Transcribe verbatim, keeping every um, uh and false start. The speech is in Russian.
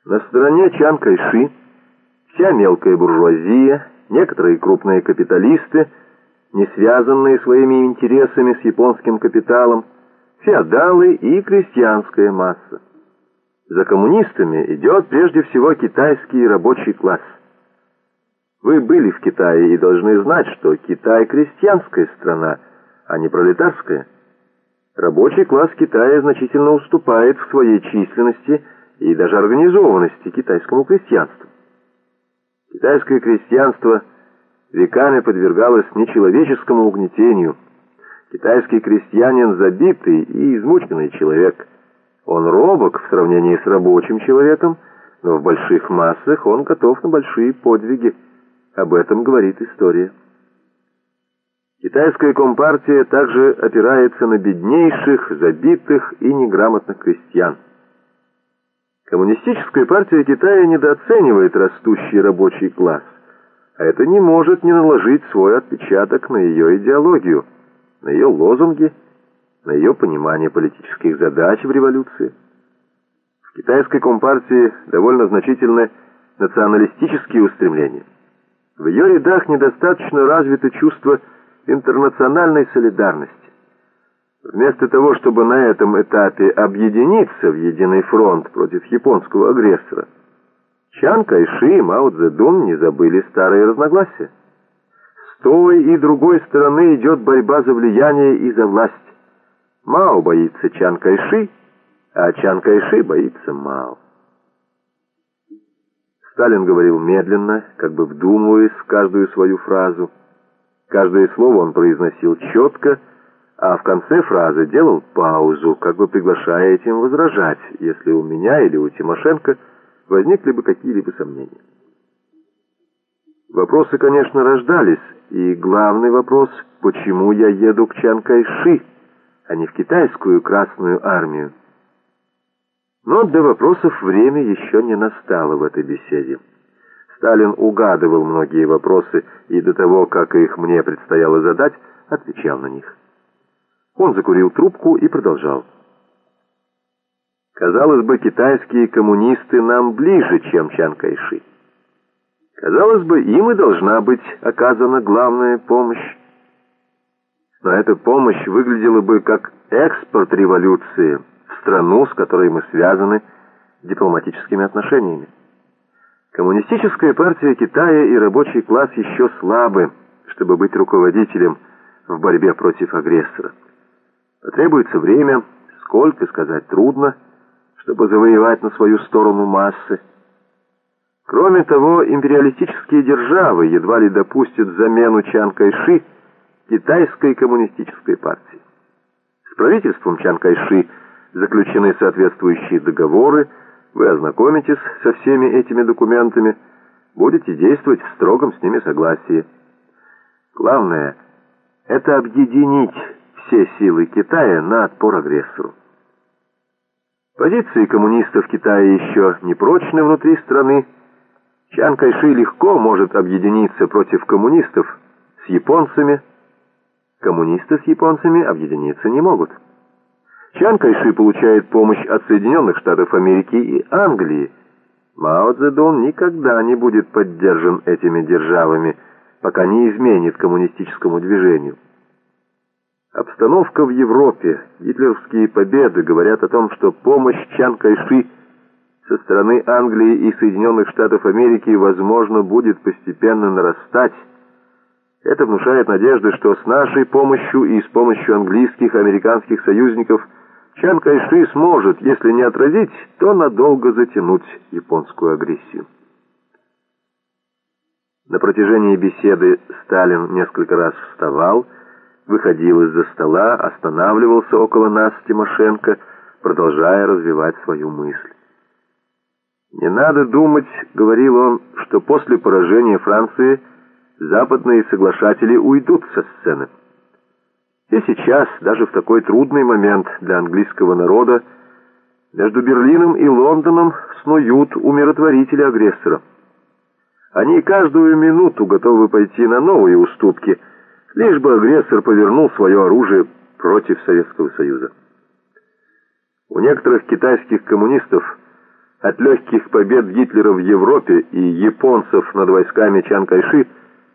На стороне Чан Кайши вся мелкая буржуазия, некоторые крупные капиталисты, не связанные своими интересами с японским капиталом, феодалы и крестьянская масса. За коммунистами идет прежде всего китайский рабочий класс. Вы были в Китае и должны знать, что Китай крестьянская страна, а не пролетарская. Рабочий класс Китая значительно уступает в своей численности и даже организованности китайскому крестьянству. Китайское крестьянство веками подвергалось нечеловеческому угнетению. Китайский крестьянин забитый и измученный человек. Он робок в сравнении с рабочим человеком, но в больших массах он готов на большие подвиги. Об этом говорит история. Китайская компартия также опирается на беднейших, забитых и неграмотных крестьян. Коммунистическая партия Китая недооценивает растущий рабочий класс, а это не может не наложить свой отпечаток на ее идеологию, на ее лозунги, на ее понимание политических задач в революции. В китайской компартии довольно значительны националистические устремления. В ее рядах недостаточно развито чувство интернациональной солидарности. Вместо того, чтобы на этом этапе объединиться в единый фронт против японского агрессора, Чан Кайши и Мао Цзэдун не забыли старые разногласия. С той и другой стороны идет борьба за влияние и за власть. Мао боится Чан Кайши, а Чан Кайши боится Мао. Сталин говорил медленно, как бы вдумываясь в каждую свою фразу. Каждое слово он произносил четко, а в конце фразы делал паузу, как бы приглашая этим возражать, если у меня или у Тимошенко возникли бы какие-либо сомнения. Вопросы, конечно, рождались, и главный вопрос, почему я еду к Чан Кайши, а не в китайскую Красную армию. Но для вопросов время еще не настало в этой беседе. Сталин угадывал многие вопросы и до того, как их мне предстояло задать, отвечал на них. Он закурил трубку и продолжал. Казалось бы, китайские коммунисты нам ближе, чем Чан Кайши. Казалось бы, им и должна быть оказана главная помощь. Но эта помощь выглядела бы как экспорт революции в страну, с которой мы связаны дипломатическими отношениями. Коммунистическая партия Китая и рабочий класс еще слабы, чтобы быть руководителем в борьбе против агрессора. Потребуется время, сколько сказать трудно, чтобы завоевать на свою сторону массы. Кроме того, империалистические державы едва ли допустят замену Чан Кайши китайской коммунистической партии. С правительством Чан Кайши заключены соответствующие договоры, вы ознакомитесь со всеми этими документами, будете действовать в строгом с ними согласии. Главное – это объединить все силы Китая на отпор агрессору. Позиции коммунистов Китая еще не прочны внутри страны. Чан Кайши легко может объединиться против коммунистов с японцами. Коммунисты с японцами объединиться не могут. Чан Кайши получает помощь от Соединенных Штатов Америки и Англии. Мао Цзэдун никогда не будет поддержан этими державами, пока не изменит коммунистическому движению. Обстановка в Европе, гитлеровские победы говорят о том, что помощь Чан Кайши со стороны Англии и Соединенных Штатов Америки, возможно, будет постепенно нарастать. Это внушает надежды, что с нашей помощью и с помощью английских и американских союзников Чан Кайши сможет, если не отразить, то надолго затянуть японскую агрессию. На протяжении беседы Сталин несколько раз вставал, выходил из-за стола, останавливался около нас с Тимошенко, продолжая развивать свою мысль. «Не надо думать, — говорил он, — что после поражения Франции западные соглашатели уйдут со сцены. И сейчас, даже в такой трудный момент для английского народа, между Берлином и Лондоном снуют умиротворители агрессора. Они каждую минуту готовы пойти на новые уступки, лишь бы агрессор повернул свое оружие против Советского Союза. У некоторых китайских коммунистов От легких побед Гитлера в Европе и японцев над войсками Чан Кайши